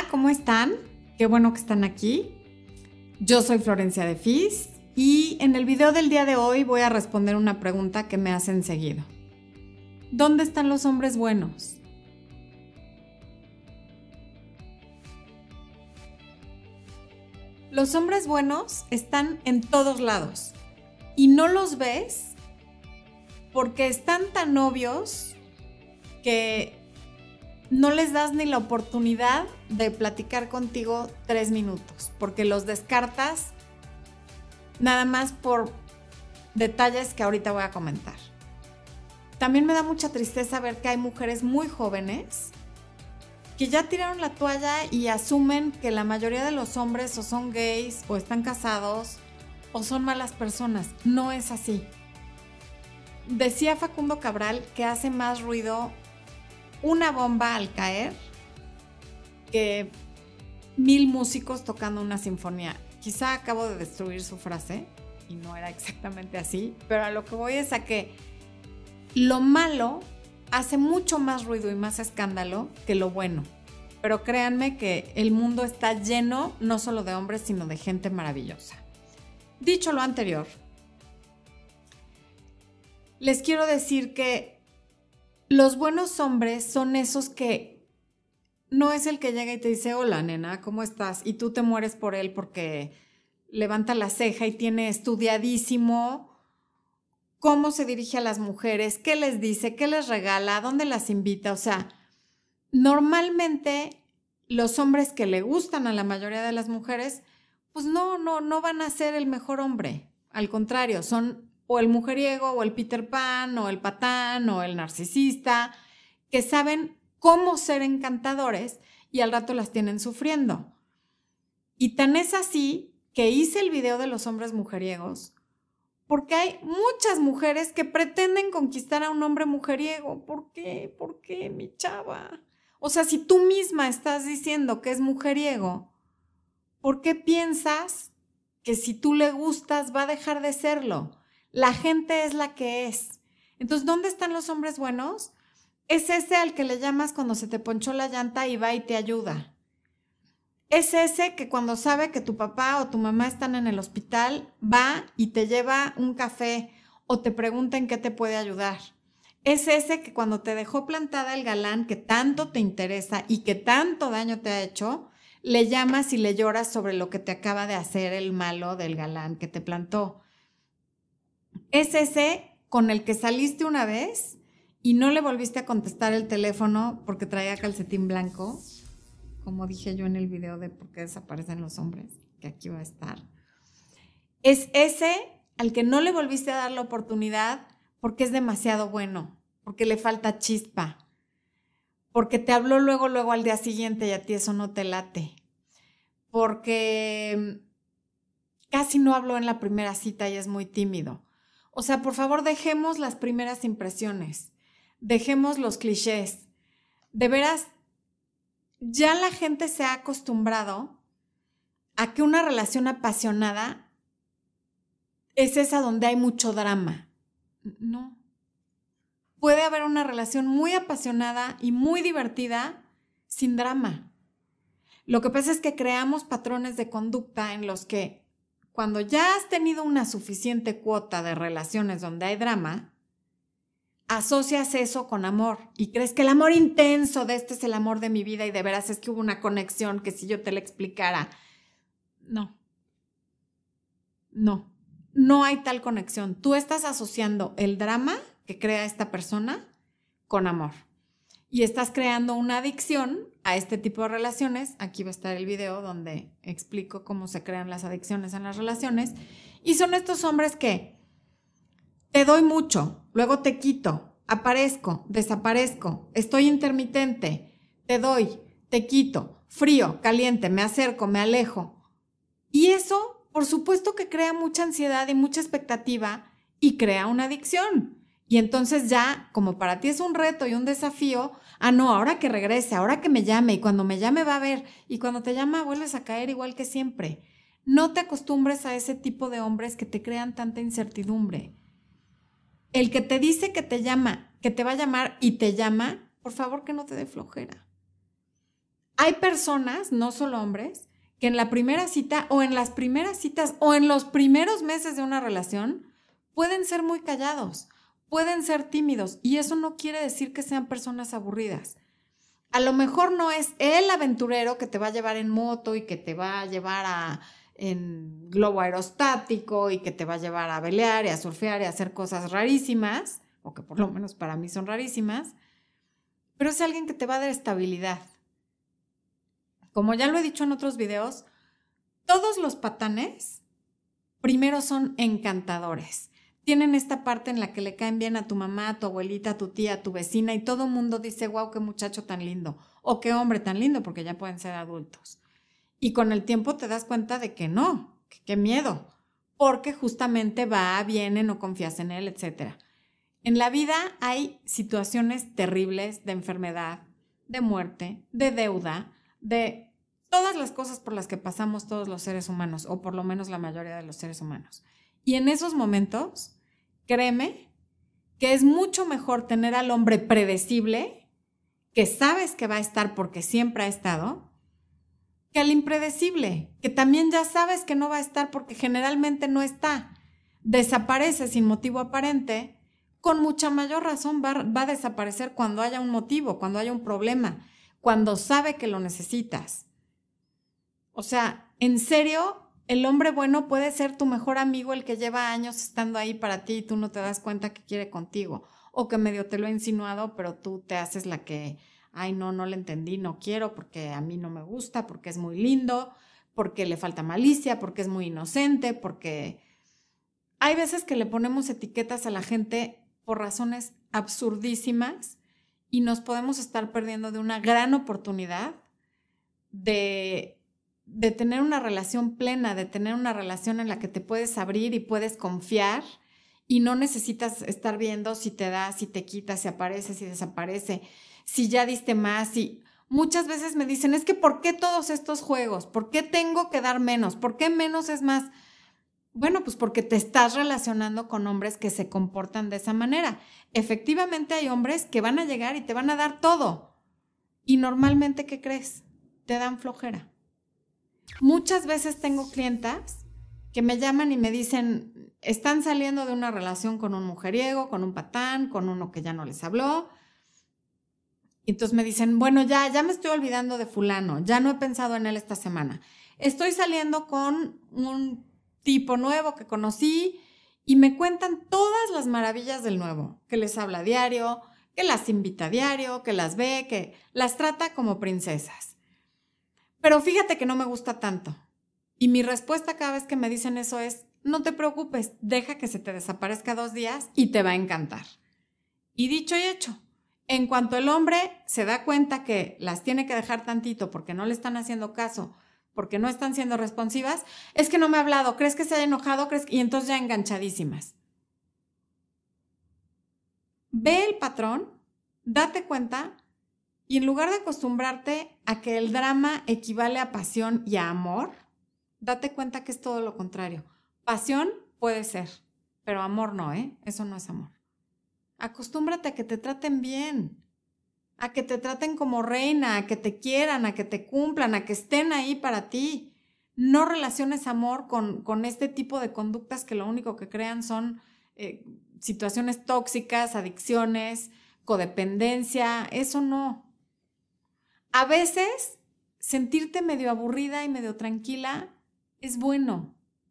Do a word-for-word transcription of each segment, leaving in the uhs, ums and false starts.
Hola, ¿cómo están? Qué bueno que están aquí. Yo soy Florencia de Fis y en el video del día de hoy voy a responder una pregunta que me hacen seguido. ¿Dónde están los hombres buenos? Los hombres buenos están en todos lados y no los ves porque están tan obvios que no les das ni la oportunidad de platicar contigo tres minutos, porque los descartas nada más por detalles que ahorita voy a comentar. También me da mucha tristeza ver que hay mujeres muy jóvenes que ya tiraron la toalla y asumen que la mayoría de los hombres o son gays o están casados o son malas personas. No es así. Decía Facundo Cabral que hace más ruido una bomba al caer que mil músicos tocando una sinfonía. Quizá acabo de destruir su frase y no era exactamente así, pero a lo que voy es a que lo malo hace mucho más ruido y más escándalo que lo bueno. Pero créanme que el mundo está lleno no solo de hombres, sino de gente maravillosa. Dicho lo anterior, les quiero decir que los buenos hombres son esos que no es el que llega y te dice, hola nena, ¿cómo estás? Y tú te mueres por él porque levanta la ceja y tiene estudiadísimo cómo se dirige a las mujeres, qué les dice, qué les regala, dónde las invita. O sea, normalmente los hombres que le gustan a la mayoría de las mujeres, pues no, no, no van a ser el mejor hombre. Al contrario, son o el mujeriego, o el Peter Pan, o el patán, o el narcisista, que saben cómo ser encantadores y al rato las tienen sufriendo. Y tan es así que hice el video de los hombres mujeriegos, porque hay muchas mujeres que pretenden conquistar a un hombre mujeriego. ¿Por qué? ¿Por qué, mi chava? O sea, si tú misma estás diciendo que es mujeriego, ¿por qué piensas que si tú le gustas va a dejar de serlo? La gente es la que es. Entonces, ¿dónde están los hombres buenos? Es ese al que le llamas cuando se te ponchó la llanta y va y te ayuda. Es ese que cuando sabe que tu papá o tu mamá están en el hospital, va y te lleva un café o te pregunta en qué te puede ayudar. Es ese que cuando te dejó plantada el galán que tanto te interesa y que tanto daño te ha hecho, le llamas y le lloras sobre lo que te acaba de hacer el malo del galán que te plantó. Es ese con el que saliste una vez y no le volviste a contestar el teléfono porque traía calcetín blanco, como dije yo en el video de por qué desaparecen los hombres, que aquí va a estar. Es ese al que no le volviste a dar la oportunidad porque es demasiado bueno, porque le falta chispa, porque te habló luego, luego al día siguiente y a ti eso no te late, porque casi no habló en la primera cita y es muy tímido. O sea, por favor, dejemos las primeras impresiones, dejemos los clichés. De veras, ya la gente se ha acostumbrado a que una relación apasionada es esa donde hay mucho drama. No. Puede haber una relación muy apasionada y muy divertida sin drama. Lo que pasa es que creamos patrones de conducta en los que cuando ya has tenido una suficiente cuota de relaciones donde hay drama, asocias eso con amor y crees que el amor intenso de este es el amor de mi vida y de veras es que hubo una conexión que si yo te la explicara. No, no, no hay tal conexión. Tú estás asociando el drama que crea esta persona con amor y estás creando una adicción a este tipo de relaciones. Aquí va a estar el video donde explico cómo se crean las adicciones en las relaciones. Y son estos hombres que te doy mucho, luego te quito, aparezco, desaparezco, estoy intermitente, te doy, te quito, frío, caliente, me acerco, me alejo. Y eso, por supuesto que crea mucha ansiedad y mucha expectativa y crea una adicción. Y entonces ya, como para ti es un reto y un desafío, ah, no, ahora que regrese, ahora que me llame, y cuando me llame va a ver, y cuando te llama vuelves a caer igual que siempre. No te acostumbres a ese tipo de hombres que te crean tanta incertidumbre. El que te dice que te llama, que te va a llamar y te llama, por favor que no te dé flojera. Hay personas, no solo hombres, que en la primera cita o en las primeras citas o en los primeros meses de una relación pueden ser muy callados, pueden ser tímidos y eso no quiere decir que sean personas aburridas. A lo mejor no es el aventurero que te va a llevar en moto y que te va a llevar a, en globo aerostático y que te va a llevar a velear y a surfear y a hacer cosas rarísimas, o que por lo menos para mí son rarísimas, pero es alguien que te va a dar estabilidad. Como ya lo he dicho en otros videos, todos los patanes primero son encantadores. Tienen esta parte en la que le caen bien a tu mamá, a tu abuelita, a tu tía, a tu vecina y todo el mundo dice, wow, qué muchacho tan lindo o qué hombre tan lindo, porque ya pueden ser adultos. Y con el tiempo te das cuenta de que no, que qué miedo, porque justamente va, viene, no confías en él, etcétera. En la vida hay situaciones terribles de enfermedad, de muerte, de deuda, de todas las cosas por las que pasamos todos los seres humanos, o por lo menos la mayoría de los seres humanos. Y en esos momentos, créeme que es mucho mejor tener al hombre predecible, que sabes que va a estar porque siempre ha estado, que al impredecible, que también ya sabes que no va a estar porque generalmente no está. Desaparece sin motivo aparente, con mucha mayor razón va, va a desaparecer cuando haya un motivo, cuando haya un problema, cuando sabe que lo necesitas. O sea, en serio, el hombre bueno puede ser tu mejor amigo, el que lleva años estando ahí para ti y tú no te das cuenta que quiere contigo, o que medio te lo ha insinuado, pero tú te haces la que, ay, no, no le entendí, no quiero, porque a mí no me gusta, porque es muy lindo, porque le falta malicia, porque es muy inocente, porque hay veces que le ponemos etiquetas a la gente por razones absurdísimas y nos podemos estar perdiendo de una gran oportunidad de, de tener una relación plena, de tener una relación en la que te puedes abrir y puedes confiar y no necesitas estar viendo si te da, si te quita, si aparece, si desaparece, si ya diste más. Si... Muchas veces me dicen, es que ¿por qué todos estos juegos? ¿Por qué tengo que dar menos? ¿Por qué menos es más? Bueno, pues porque te estás relacionando con hombres que se comportan de esa manera. Efectivamente hay hombres que van a llegar y te van a dar todo. Y normalmente, ¿qué crees? Te dan flojera. Muchas veces tengo clientas que me llaman y me dicen, están saliendo de una relación con un mujeriego, con un patán, con uno que ya no les habló. Y entonces me dicen, bueno, ya, ya me estoy olvidando de fulano, ya no he pensado en él esta semana. Estoy saliendo con un tipo nuevo que conocí y me cuentan todas las maravillas del nuevo, que les habla a diario, que las invita a diario, que las ve, que las trata como princesas. Pero fíjate que no me gusta tanto. Y mi respuesta cada vez que me dicen eso es, no te preocupes, deja que se te desaparezca dos días y te va a encantar. Y dicho y hecho, en cuanto el hombre se da cuenta que las tiene que dejar tantito porque no le están haciendo caso, porque no están siendo responsivas, es que no me ha hablado, ¿crees que se haya enojado? ¿Crees que... Y entonces ya enganchadísimas. Ve el patrón, date cuenta y en lugar de acostumbrarte a que el drama equivale a pasión y a amor, date cuenta que es todo lo contrario. Pasión puede ser, pero amor no, ¿eh? Eso no es amor. Acostúmbrate a que te traten bien, a que te traten como reina, a que te quieran, a que te cumplan, a que estén ahí para ti. No relaciones amor con, con este tipo de conductas que lo único que crean son eh, situaciones tóxicas, adicciones, codependencia, eso no. A veces sentirte medio aburrida y medio tranquila es bueno.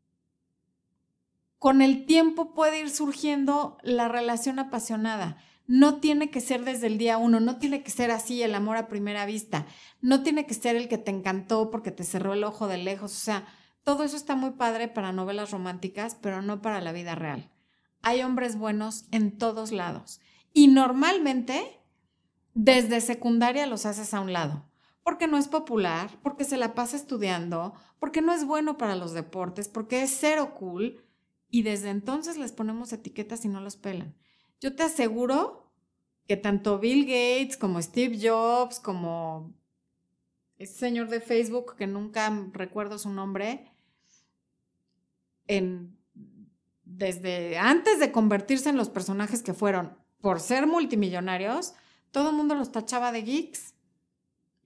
Con el tiempo puede ir surgiendo la relación apasionada. No tiene que ser desde el día uno, no tiene que ser así el amor a primera vista, no tiene que ser el que te encantó porque te cerró el ojo de lejos. O sea, todo eso está muy padre para novelas románticas, pero no para la vida real. Hay hombres buenos en todos lados y normalmente desde secundaria los haces a un lado, porque no es popular, porque se la pasa estudiando, porque no es bueno para los deportes, porque es cero cool. Y desde entonces les ponemos etiquetas y no los pelan. Yo te aseguro que tanto Bill Gates como Steve Jobs, como ese señor de Facebook que nunca recuerdo su nombre, en, desde antes de convertirse en los personajes que fueron por ser multimillonarios, todo el mundo los tachaba de geeks.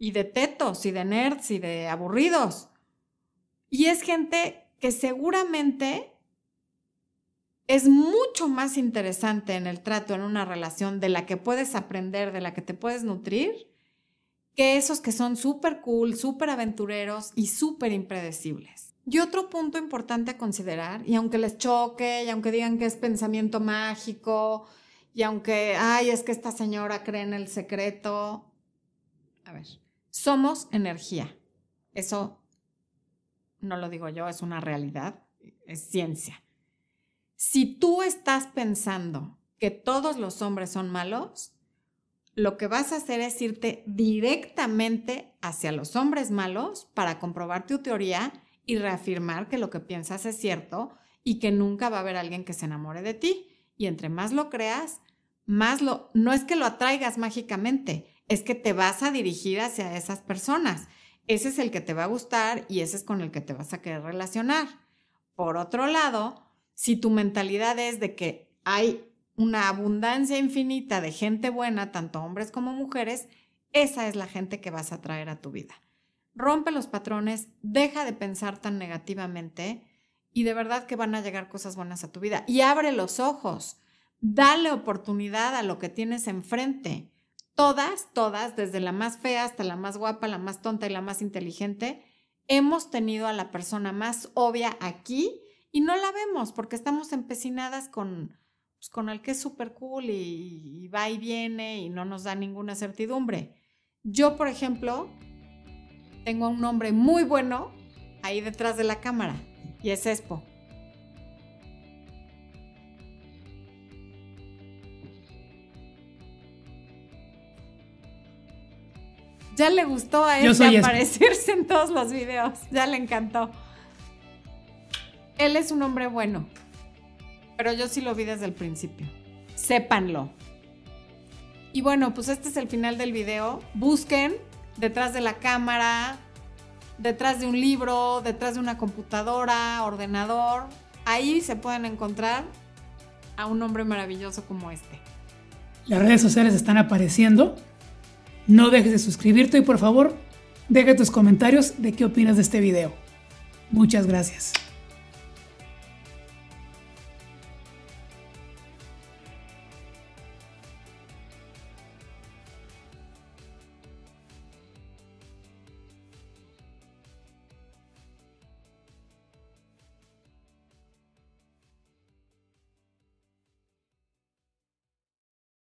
y de tetos y de nerds y de aburridos. Y es gente que seguramente es mucho más interesante en el trato, en una relación, de la que puedes aprender, de la que te puedes nutrir, que esos que son súper cool, súper aventureros y súper impredecibles. Y otro punto importante a considerar, y aunque les choque, y aunque digan que es pensamiento mágico, y aunque, ay, es que esta señora cree en el secreto, a ver, somos energía. Eso no lo digo yo, es una realidad, es ciencia. Si tú estás pensando que todos los hombres son malos, lo que vas a hacer es irte directamente hacia los hombres malos para comprobar tu teoría y reafirmar que lo que piensas es cierto y que nunca va a haber alguien que se enamore de ti. Y entre más lo creas, más lo... No es que lo atraigas mágicamente, es que te vas a dirigir hacia esas personas. Ese es el que te va a gustar y ese es con el que te vas a querer relacionar. Por otro lado, si tu mentalidad es de que hay una abundancia infinita de gente buena, tanto hombres como mujeres, esa es la gente que vas a traer a tu vida. Rompe los patrones, deja de pensar tan negativamente y de verdad que van a llegar cosas buenas a tu vida. Y abre los ojos, dale oportunidad a lo que tienes enfrente. Todas, todas, desde la más fea hasta la más guapa, la más tonta y la más inteligente, hemos tenido a la persona más obvia aquí y no la vemos porque estamos empecinadas con, pues, con el que es súper cool y, y va y viene y no nos da ninguna certidumbre. Yo, por ejemplo, tengo a un hombre muy bueno ahí detrás de la cámara y es Espo. Ya le gustó a él aparecerse en todos los videos, ya le encantó. Él es un hombre bueno, pero yo sí lo vi desde el principio. Sépanlo. Y bueno, pues este es el final del video. Busquen detrás de la cámara, detrás de un libro, detrás de una computadora, ordenador. Ahí se pueden encontrar a un hombre maravilloso como este. Las redes sociales están apareciendo. No dejes de suscribirte y por favor, deja tus comentarios de qué opinas de este video. Muchas gracias.